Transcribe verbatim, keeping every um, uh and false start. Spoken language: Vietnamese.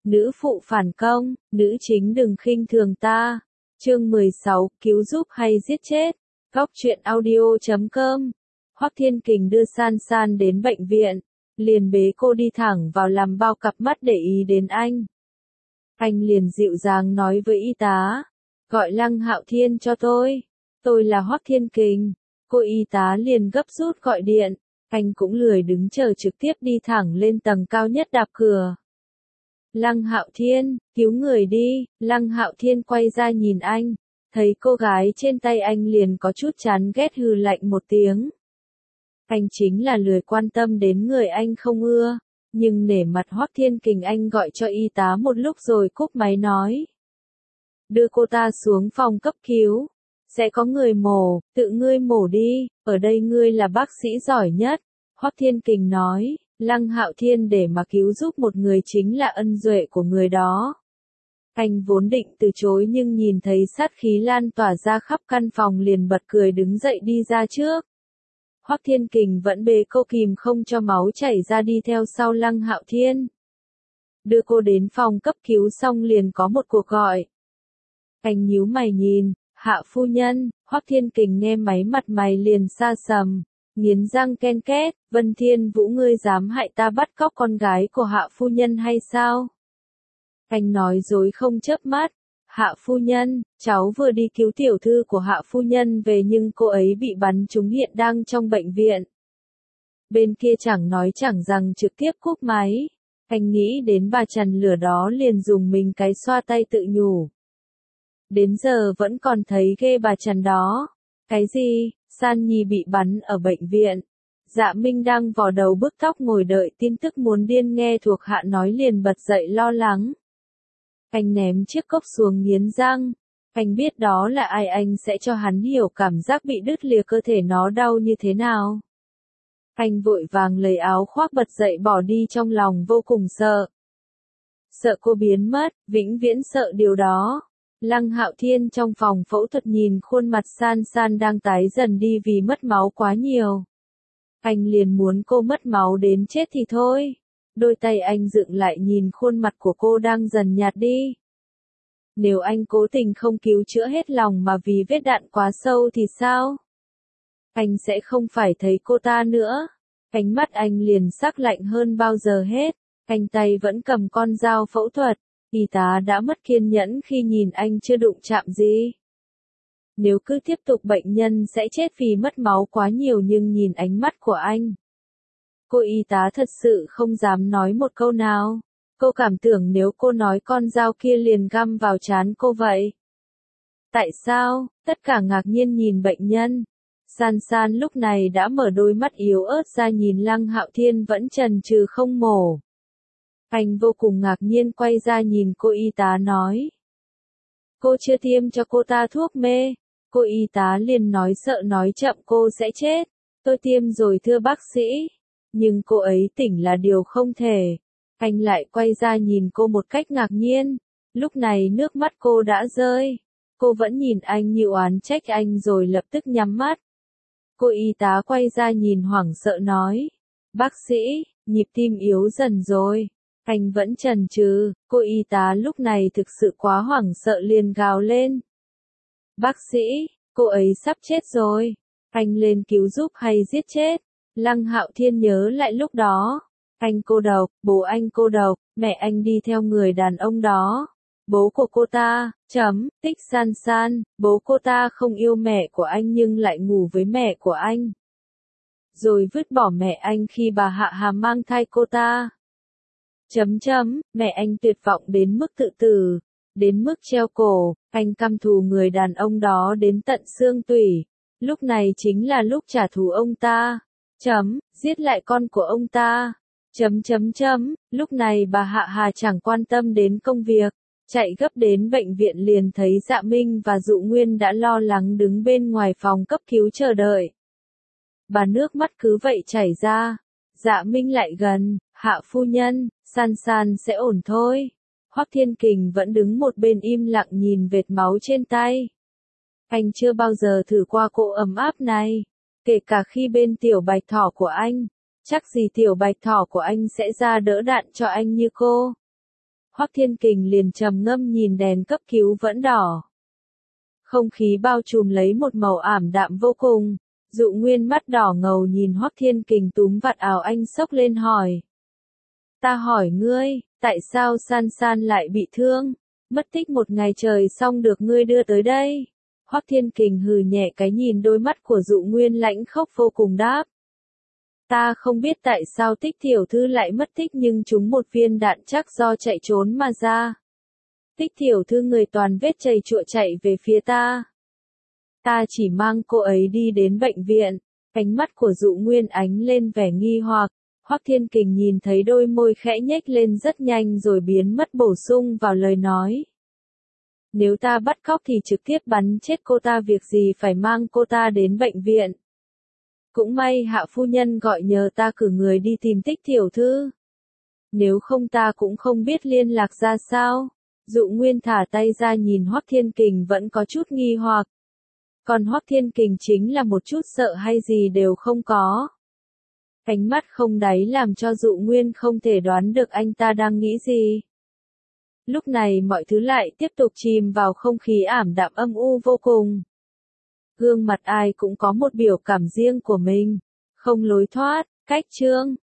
nữ phụ phản công, nữ chính đừng khinh thường ta. Chương mười sáu, cứu giúp hay giết chết. Góc truyện audio chấm com. Hoắc Thiên Kình đưa San San đến bệnh viện, liền bế cô đi thẳng vào làm bao cặp mắt để ý đến anh. Anh liền dịu dàng nói với y tá, gọi Lăng Hạo Thiên cho tôi, tôi là Hoắc Thiên Kình. Cô y tá liền gấp rút gọi điện, anh cũng lười đứng chờ trực tiếp đi thẳng lên tầng cao nhất đạp cửa. Lăng Hạo Thiên, cứu người đi. Lăng Hạo Thiên quay ra nhìn anh, thấy cô gái trên tay anh liền có chút chán ghét hừ lạnh một tiếng. Anh chính là lười quan tâm đến người anh không ưa, nhưng nể mặt Hoắc Thiên Kình anh gọi cho y tá một lúc rồi cúp máy nói. Đưa cô ta xuống phòng cấp cứu, sẽ có người mổ, tự ngươi mổ đi, ở đây ngươi là bác sĩ giỏi nhất. Hoắc Thiên Kình nói, Lăng Hạo Thiên để mà cứu giúp một người chính là ân duệ của người đó. Anh vốn định từ chối nhưng nhìn thấy sát khí lan tỏa ra khắp căn phòng liền bật cười đứng dậy đi ra trước. Hoắc Thiên Kình vẫn bế cô kìm không cho máu chảy ra đi theo sau Lăng Hạo Thiên. Đưa cô đến phòng cấp cứu xong liền có một cuộc gọi. Anh nhíu mày nhìn, Hạ phu nhân. Hoắc Thiên Kình nghe máy mặt mày liền sa sầm, nghiến răng ken két, Vân Thiên Vũ ngươi dám hại ta bắt cóc con gái của Hạ phu nhân hay sao? Anh nói dối không chớp mắt, Hạ phu nhân, cháu vừa đi cứu tiểu thư của Hạ phu nhân về nhưng cô ấy bị bắn trúng hiện đang trong bệnh viện. Bên kia chẳng nói chẳng rằng trực tiếp cúp máy, anh nghĩ đến bà chằn lửa đó liền dùng mình cái xoa tay tự nhủ. Đến giờ vẫn còn thấy ghê bà chằn đó. Cái gì? San Nhi bị bắn ở bệnh viện. Dạ Minh đang vò đầu bứt tóc ngồi đợi tin tức muốn điên nghe thuộc hạ nói liền bật dậy lo lắng. Anh ném chiếc cốc xuống nghiến răng. Anh biết đó là ai anh sẽ cho hắn hiểu cảm giác bị đứt lìa cơ thể nó đau như thế nào. Anh vội vàng lấy áo khoác bật dậy bỏ đi trong lòng vô cùng sợ. Sợ cô biến mất, vĩnh viễn sợ điều đó. Lăng Hạo Thiên trong phòng phẫu thuật nhìn khuôn mặt San San đang tái dần đi vì mất máu quá nhiều. Anh liền muốn cô mất máu đến chết thì thôi. Đôi tay anh dựng lại nhìn khuôn mặt của cô đang dần nhạt đi. Nếu anh cố tình không cứu chữa hết lòng mà vì vết đạn quá sâu thì sao? Anh sẽ không phải thấy cô ta nữa. Ánh mắt anh liền sắc lạnh hơn bao giờ hết. Anh tay vẫn cầm con dao phẫu thuật. Y tá đã mất kiên nhẫn khi nhìn anh chưa đụng chạm gì. Nếu cứ tiếp tục bệnh nhân sẽ chết vì mất máu quá nhiều nhưng nhìn ánh mắt của anh. Cô y tá thật sự không dám nói một câu nào. Cô cảm tưởng nếu cô nói con dao kia liền găm vào trán cô vậy. Tại sao? Tất cả ngạc nhiên nhìn bệnh nhân. San San lúc này đã mở đôi mắt yếu ớt ra nhìn Lăng Hạo Thiên vẫn chần chừ không mổ. Anh vô cùng ngạc nhiên quay ra nhìn cô y tá nói. Cô chưa tiêm cho cô ta thuốc mê. Cô y tá liền nói sợ nói chậm cô sẽ chết. Tôi tiêm rồi thưa bác sĩ. Nhưng cô ấy tỉnh là điều không thể. Anh lại quay ra nhìn cô một cách ngạc nhiên. Lúc này nước mắt cô đã rơi. Cô vẫn nhìn anh như oán trách anh rồi lập tức nhắm mắt. Cô y tá quay ra nhìn hoảng sợ nói. Bác sĩ, nhịp tim yếu dần rồi. Anh vẫn chần chừ, cô y tá lúc này thực sự quá hoảng sợ liền gào lên. Bác sĩ, cô ấy sắp chết rồi. Anh lên cứu giúp hay giết chết? Lăng Hạo Thiên nhớ lại lúc đó. Anh cô độc, bố anh cô độc, mẹ anh đi theo người đàn ông đó. Bố của cô ta, chấm, tích San San, bố cô ta không yêu mẹ của anh nhưng lại ngủ với mẹ của anh. Rồi vứt bỏ mẹ anh khi bà Hạ Hà mang thai cô ta. Chấm chấm, mẹ anh tuyệt vọng đến mức tự tử, đến mức treo cổ, anh căm thù người đàn ông đó đến tận xương tủy. Lúc này chính là lúc trả thù ông ta. Chấm, giết lại con của ông ta. Chấm chấm chấm, lúc này bà Hạ Hà chẳng quan tâm đến công việc, chạy gấp đến bệnh viện liền thấy Dạ Minh và Dụ Nguyên đã lo lắng đứng bên ngoài phòng cấp cứu chờ đợi. Bà nước mắt cứ vậy chảy ra. Dạ Minh lại gần, Hạ phu nhân, San San sẽ ổn thôi. Hoắc Thiên Kình vẫn đứng một bên im lặng nhìn vệt máu trên tay. Anh chưa bao giờ thử qua cỗ ấm áp này, kể cả khi bên tiểu bạch thỏ của anh. Chắc gì tiểu bạch thỏ của anh sẽ ra đỡ đạn cho anh như cô. Hoắc Thiên Kình liền trầm ngâm nhìn đèn cấp cứu vẫn đỏ. Không khí bao trùm lấy một màu ảm đạm vô cùng. Dụ Nguyên mắt đỏ ngầu nhìn Hoắc Thiên Kình túm vạt áo anh xốc lên hỏi. Ta hỏi ngươi, tại sao San San lại bị thương? Mất tích một ngày trời xong được ngươi đưa tới đây. Hoắc Thiên Kình hừ nhẹ cái nhìn đôi mắt của Dụ Nguyên lãnh khốc vô cùng đáp. Ta không biết tại sao Tích tiểu thư lại mất tích nhưng trúng một viên đạn chắc do chạy trốn mà ra. Tích tiểu thư người toàn vết chầy chụa chạy về phía ta. Ta chỉ mang cô ấy đi đến bệnh viện. Ánh mắt của Dụ Nguyên ánh lên vẻ nghi hoặc. Hoắc Thiên Kình nhìn thấy đôi môi khẽ nhếch lên rất nhanh rồi biến mất bổ sung vào lời nói. Nếu ta bắt cóc thì trực tiếp bắn chết cô ta, việc gì phải mang cô ta đến bệnh viện. Cũng may Hạ phu nhân gọi nhờ ta cử người đi tìm Tích tiểu thư. Nếu không ta cũng không biết liên lạc ra sao. Dụ Nguyên thả tay ra nhìn Hoắc Thiên Kình vẫn có chút nghi hoặc. Còn Hoắc Thiên Kình chính là một chút sợ hay gì đều không có. Ánh mắt không đáy làm cho Dụ Nguyên không thể đoán được anh ta đang nghĩ gì. Lúc này mọi thứ lại tiếp tục chìm vào không khí ảm đạm âm u vô cùng. Gương mặt ai cũng có một biểu cảm riêng của mình. Không lối thoát, cách chương.